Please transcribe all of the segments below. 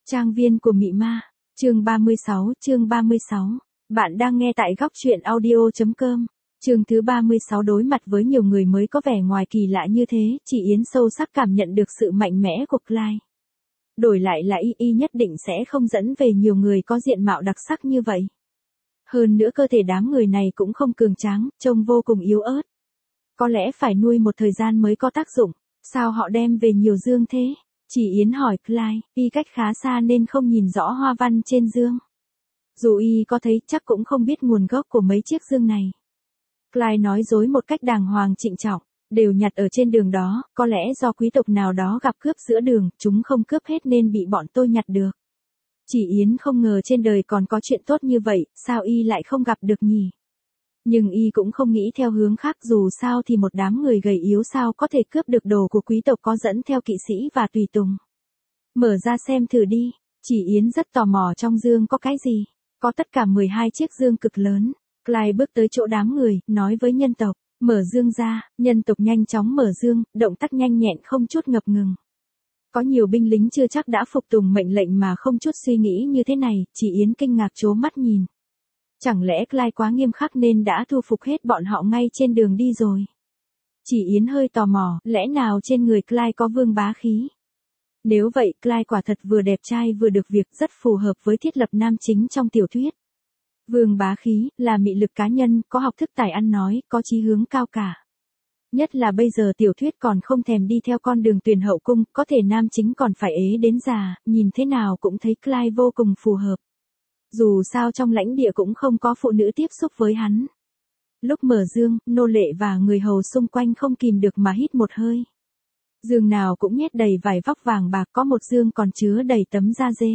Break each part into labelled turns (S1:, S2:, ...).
S1: Trang viên của mị ma, chương 36. Bạn đang nghe tại góc truyện audio.com. Chương thứ 36 đối mặt với nhiều người mới có vẻ ngoài kỳ lạ như thế, chị Yến sâu sắc cảm nhận được sự mạnh mẽ của Clyde. Đổi lại là y nhất định sẽ không dẫn về nhiều người có diện mạo đặc sắc như vậy. Hơn nữa cơ thể đám người này cũng không cường tráng, trông vô cùng yếu ớt. Có lẽ phải nuôi một thời gian mới có tác dụng, sao họ đem về nhiều dương thế? Chị Yến hỏi Clyde, y cách khá xa nên không nhìn rõ hoa văn trên dương. Dù y có thấy chắc cũng không biết nguồn gốc của mấy chiếc dương này. Clyde nói dối một cách đàng hoàng trịnh trọng, đều nhặt ở trên đường đó, có lẽ do quý tộc nào đó gặp cướp giữa đường, chúng không cướp hết nên bị bọn tôi nhặt được. Chị Yến không ngờ trên đời còn có chuyện tốt như vậy, sao y lại không gặp được nhỉ? Nhưng y cũng không nghĩ theo hướng khác, dù sao thì một đám người gầy yếu sao có thể cướp được đồ của quý tộc có dẫn theo kỵ sĩ và tùy tùng. Mở ra xem thử đi, chị Yến rất tò mò trong dương có cái gì. Có tất cả 12 chiếc dương cực lớn. Clyde bước tới chỗ đám người, nói với nhân tộc, mở dương ra, nhân tộc nhanh chóng mở dương, động tác nhanh nhẹn không chút ngập ngừng. Có nhiều binh lính chưa chắc đã phục tùng mệnh lệnh mà không chút suy nghĩ như thế này, chị Yến kinh ngạc trố mắt nhìn. Chẳng lẽ Clyde quá nghiêm khắc nên đã thu phục hết bọn họ ngay trên đường đi rồi? Chị Yến hơi tò mò, lẽ nào trên người Clyde có vương bá khí? Nếu vậy, Clyde quả thật vừa đẹp trai vừa được việc, rất phù hợp với thiết lập nam chính trong tiểu thuyết. Vương bá khí, là mị lực cá nhân, có học thức tài ăn nói, có chí hướng cao cả. Nhất là bây giờ tiểu thuyết còn không thèm đi theo con đường tuyển hậu cung, có thể nam chính còn phải ế đến già, nhìn thế nào cũng thấy Clyde vô cùng phù hợp. Dù sao trong lãnh địa cũng không có phụ nữ tiếp xúc với hắn. Lúc mở dương, nô lệ và người hầu xung quanh không kìm được mà hít một hơi. Dương nào cũng nhét đầy vải vóc vàng bạc, có một dương còn chứa đầy tấm da dê.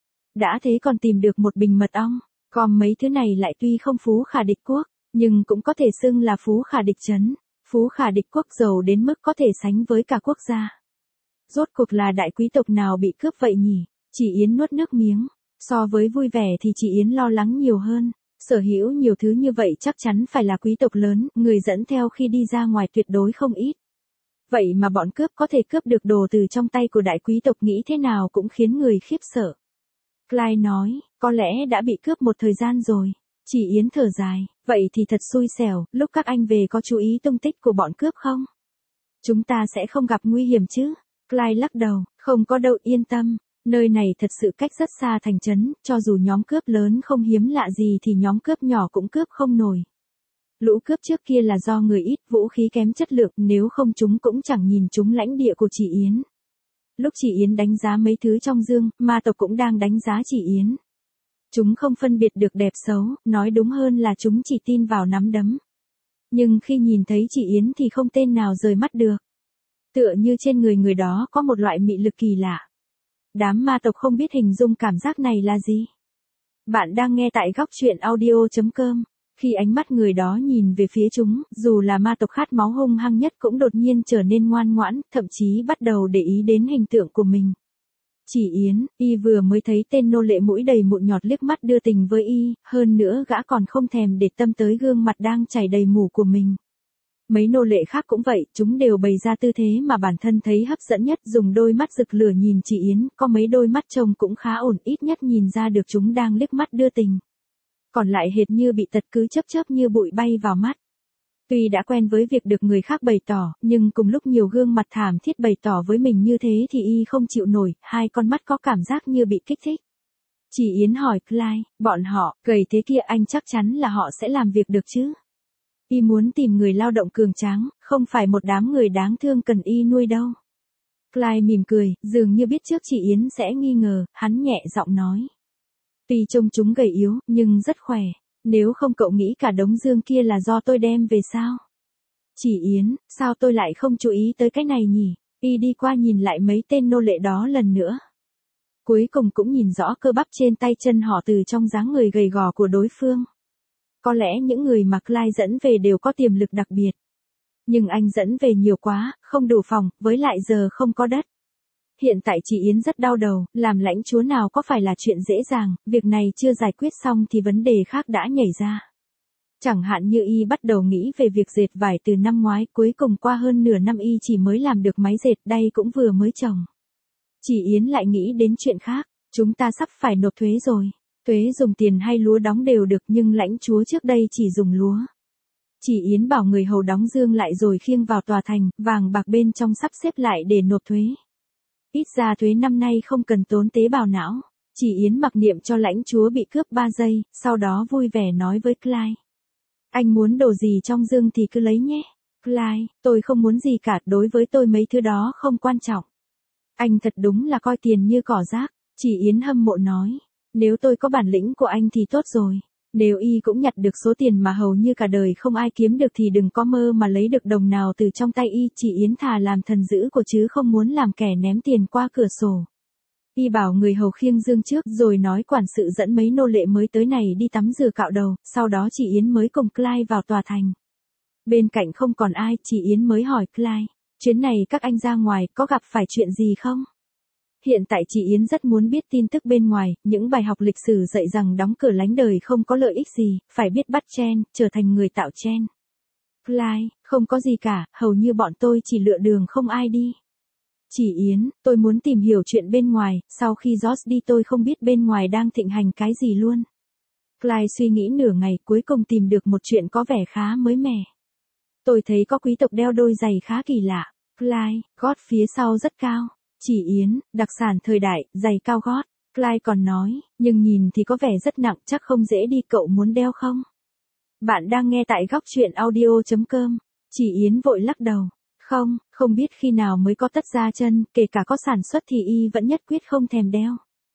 S1: Đã thế còn tìm được một bình mật ong, còn mấy thứ này lại tuy không phú khả địch quốc, nhưng cũng có thể xưng là phú khả địch trấn. Phú khả địch quốc giàu đến mức có thể sánh với cả quốc gia. Rốt cuộc là đại quý tộc nào bị cướp vậy nhỉ? Chị Yến nuốt nước miếng. So với vui vẻ thì chị Yến lo lắng nhiều hơn. Sở hữu nhiều thứ như vậy chắc chắn phải là quý tộc lớn, người dẫn theo khi đi ra ngoài tuyệt đối không ít. Vậy mà bọn cướp có thể cướp được đồ từ trong tay của đại quý tộc, nghĩ thế nào cũng khiến người khiếp sợ. Clyde nói, có lẽ đã bị cướp một thời gian rồi. Chị Yến thở dài, vậy thì thật xui xẻo, lúc các anh về có chú ý tung tích của bọn cướp không? Chúng ta sẽ không gặp nguy hiểm chứ? Clyde lắc đầu, không có đâu, yên tâm. Nơi này thật sự cách rất xa thành trấn, cho dù nhóm cướp lớn không hiếm lạ gì thì nhóm cướp nhỏ cũng cướp không nổi. Lũ cướp trước kia là do người ít, vũ khí kém chất lượng, nếu không chúng cũng chẳng nhìn chúng lãnh địa của chị Yến. Lúc chị Yến đánh giá mấy thứ trong dương, ma tộc cũng đang đánh giá chị Yến. Chúng không phân biệt được đẹp xấu, nói đúng hơn là chúng chỉ tin vào nắm đấm. Nhưng khi nhìn thấy chị Yến thì không tên nào rời mắt được. Tựa như trên người đó có một loại mị lực kỳ lạ. Đám ma tộc không biết hình dung cảm giác này là gì. Bạn đang nghe tại góc truyện audio.com. Khi ánh mắt người đó nhìn về phía chúng, dù là ma tộc khát máu hung hăng nhất cũng đột nhiên trở nên ngoan ngoãn, thậm chí bắt đầu để ý đến hình tượng của mình. Chị Yến, y vừa mới thấy tên nô lệ mũi đầy mụn nhọt liếc mắt đưa tình với y, hơn nữa gã còn không thèm để tâm tới gương mặt đang chảy đầy mủ của mình. Mấy nô lệ khác cũng vậy, chúng đều bày ra tư thế mà bản thân thấy hấp dẫn nhất, dùng đôi mắt rực lửa nhìn chị Yến, có mấy đôi mắt trông cũng khá ổn, ít nhất nhìn ra được chúng đang liếc mắt đưa tình. Còn lại hệt như bị tật, cứ chớp như bụi bay vào mắt. Tuy đã quen với việc được người khác bày tỏ, nhưng cùng lúc nhiều gương mặt thảm thiết bày tỏ với mình như thế thì y không chịu nổi, hai con mắt có cảm giác như bị kích thích. Chị Yến hỏi Clyde, bọn họ, gầy thế kia anh chắc chắn là họ sẽ làm việc được chứ? Y muốn tìm người lao động cường tráng, không phải một đám người đáng thương cần y nuôi đâu. Clyde mỉm cười, dường như biết trước chị Yến sẽ nghi ngờ, hắn nhẹ giọng nói. Tuy trông chúng gầy yếu, nhưng rất khỏe. Nếu không cậu nghĩ cả đống dương kia là do tôi đem về sao? Chị Yến, sao tôi lại không chú ý tới cái này nhỉ? Y đi qua nhìn lại mấy tên nô lệ đó lần nữa. Cuối cùng cũng nhìn rõ cơ bắp trên tay chân họ từ trong dáng người gầy gò của đối phương. Có lẽ những người mà Clyde dẫn về đều có tiềm lực đặc biệt. Nhưng anh dẫn về nhiều quá, không đủ phòng, với lại giờ không có đất. Hiện tại chị Yến rất đau đầu, làm lãnh chúa nào có phải là chuyện dễ dàng, việc này chưa giải quyết xong thì vấn đề khác đã nhảy ra. Chẳng hạn như y bắt đầu nghĩ về việc dệt vải từ năm ngoái, cuối cùng qua hơn nửa năm y chỉ mới làm được máy dệt, đay cũng vừa mới trồng. Chị Yến lại nghĩ đến chuyện khác, Chúng ta sắp phải nộp thuế rồi. Thuế dùng tiền hay lúa đóng đều được nhưng lãnh chúa trước đây chỉ dùng lúa. Chị Yến bảo người hầu đóng dương lại rồi khiêng vào tòa thành, vàng bạc bên trong sắp xếp lại để nộp thuế. Ít ra thuế năm nay không cần tốn tế bào não. Chị Yến mặc niệm cho lãnh chúa bị cướp 3 giây, sau đó vui vẻ nói với Clyde. Anh muốn đồ gì trong dương thì cứ lấy nhé. Clyde, tôi không muốn gì cả, đối với tôi mấy thứ đó không quan trọng. Anh thật đúng là coi tiền như cỏ rác, chị Yến hâm mộ nói. Nếu tôi có bản lĩnh của anh thì tốt rồi. Nếu y cũng nhặt được số tiền mà hầu như cả đời không ai kiếm được thì đừng có mơ mà lấy được đồng nào từ trong tay y. Chị Yến thà làm thần dữ của chứ không muốn làm kẻ ném tiền qua cửa sổ. Y bảo người hầu khiêng dương trước rồi nói quản sự dẫn mấy nô lệ mới tới này đi tắm rửa cạo đầu, sau đó chị Yến mới cùng Clyde vào tòa thành. Bên cạnh không còn ai, chị Yến mới hỏi Clyde, chuyến này các anh ra ngoài có gặp phải chuyện gì không? Hiện tại chị Yến rất muốn biết tin tức bên ngoài, những bài học lịch sử dạy rằng đóng cửa lánh đời không có lợi ích gì, phải biết bắt chen, trở thành người tạo chen. Clyde, không có gì cả, hầu như bọn tôi chỉ lựa đường không ai đi. Chị Yến, tôi muốn tìm hiểu chuyện bên ngoài, sau khi George đi tôi không biết bên ngoài đang thịnh hành cái gì luôn. Clyde suy nghĩ nửa ngày cuối cùng tìm được một chuyện có vẻ khá mới mẻ. Tôi thấy có quý tộc đeo đôi giày khá kỳ lạ. Clyde, gót phía sau rất cao. Chị Yến, đặc sản thời đại, giày cao gót. Clyde còn nói, nhưng nhìn thì có vẻ rất nặng, chắc không dễ đi, cậu muốn đeo không? Bạn đang nghe tại góc truyện audio.com. Chị Yến vội lắc đầu. Không biết khi nào mới có tất da chân, kể cả có sản xuất thì y vẫn nhất quyết không thèm đeo.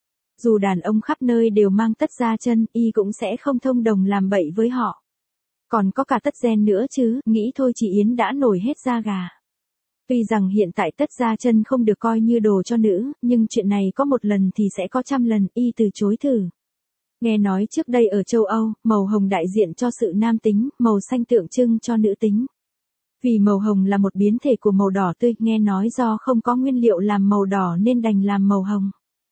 S1: Dù đàn ông khắp nơi đều mang tất da chân, y cũng sẽ không thông đồng làm bậy với họ. Còn có cả tất gen nữa chứ, nghĩ thôi chị Yến đã nổi hết da gà. Tuy rằng hiện tại tất da chân không được coi như đồ cho nữ, nhưng chuyện này có một lần thì sẽ có trăm lần, y từ chối thử. Nghe nói trước đây ở châu Âu, màu hồng đại diện cho sự nam tính, màu xanh tượng trưng cho nữ tính. Vì màu hồng là một biến thể của màu đỏ tươi, nghe nói do không có nguyên liệu làm màu đỏ nên đành làm màu hồng.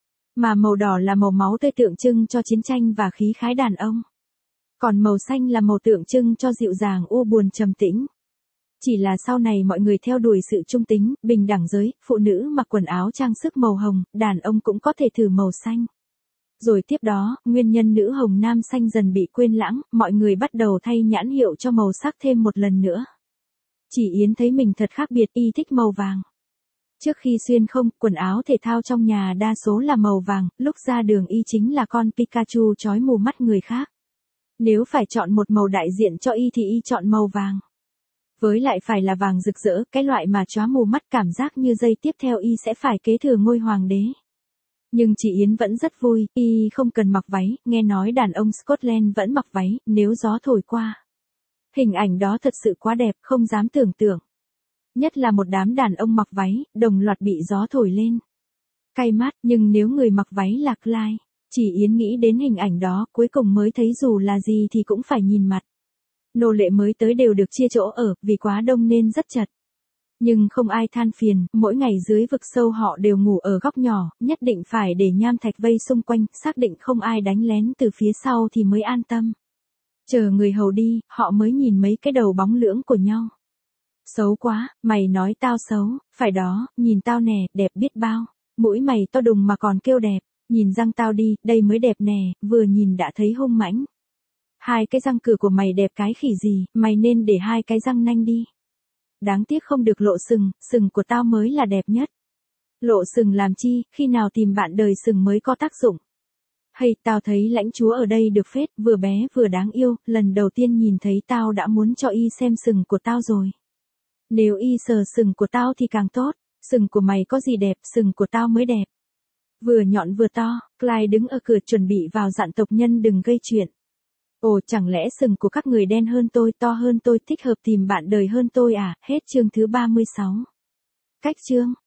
S1: Mà màu đỏ là màu máu tươi tượng trưng cho chiến tranh và khí khái đàn ông. Còn màu xanh là màu tượng trưng cho dịu dàng u buồn trầm tĩnh. Chỉ là sau này mọi người theo đuổi sự trung tính, bình đẳng giới, phụ nữ mặc quần áo trang sức màu hồng, đàn ông cũng có thể thử màu xanh. Rồi tiếp đó, nguyên nhân nữ hồng nam xanh dần bị quên lãng, mọi người bắt đầu thay nhãn hiệu cho màu sắc thêm một lần nữa. Chị Yến thấy mình thật khác biệt, y thích màu vàng. Trước khi xuyên không, quần áo thể thao trong nhà đa số là màu vàng, lúc ra đường y chính là con Pikachu chói mù mắt người khác. Nếu phải chọn một màu đại diện cho y thì y chọn màu vàng. Với lại phải là vàng rực rỡ, cái loại mà chóa mù mắt, cảm giác như giây tiếp theo y sẽ phải kế thừa ngôi hoàng đế. Nhưng chị Yến vẫn rất vui, y không cần mặc váy, nghe nói đàn ông Scotland vẫn mặc váy, nếu gió thổi qua. Hình ảnh đó thật sự quá đẹp, không dám tưởng tượng. Nhất là một đám đàn ông mặc váy, đồng loạt bị gió thổi lên. Cay mắt, nhưng nếu người mặc váy là Clyde, chị Yến nghĩ đến hình ảnh đó, cuối cùng mới thấy dù là gì thì cũng phải nhìn mặt. Nô lệ mới tới đều được chia chỗ ở, vì quá đông nên rất chật. Nhưng không ai than phiền, mỗi ngày dưới vực sâu họ đều ngủ ở góc nhỏ, nhất định phải để nham thạch vây xung quanh, xác định không ai đánh lén từ phía sau thì mới an tâm. Chờ người hầu đi, họ mới nhìn mấy cái đầu bóng lưỡng của nhau. Xấu quá, mày nói tao xấu, phải đó, nhìn tao nè, đẹp biết bao. Mũi mày to đùng mà còn kêu đẹp, nhìn răng tao đi, đây mới đẹp nè, vừa nhìn đã thấy hung mãnh. Hai cái răng cửa của mày đẹp cái khỉ gì, mày nên để hai cái răng nanh đi. Đáng tiếc không được lộ sừng, sừng của tao mới là đẹp nhất. Lộ sừng làm chi, khi nào tìm bạn đời sừng mới có tác dụng. Hay, tao thấy lãnh chúa ở đây được phết, vừa bé vừa đáng yêu, lần đầu tiên nhìn thấy tao đã muốn cho y xem sừng của tao rồi. Nếu y sờ sừng của tao thì càng tốt, sừng của mày có gì đẹp, sừng của tao mới đẹp. Vừa nhọn vừa to, Clyde đứng ở cửa chuẩn bị vào dặn tộc nhân đừng gây chuyện. Ồ, chẳng lẽ sừng của các người đen hơn tôi, to hơn tôi, thích hợp tìm bạn đời hơn tôi à? Hết chương thứ 36. Cách chương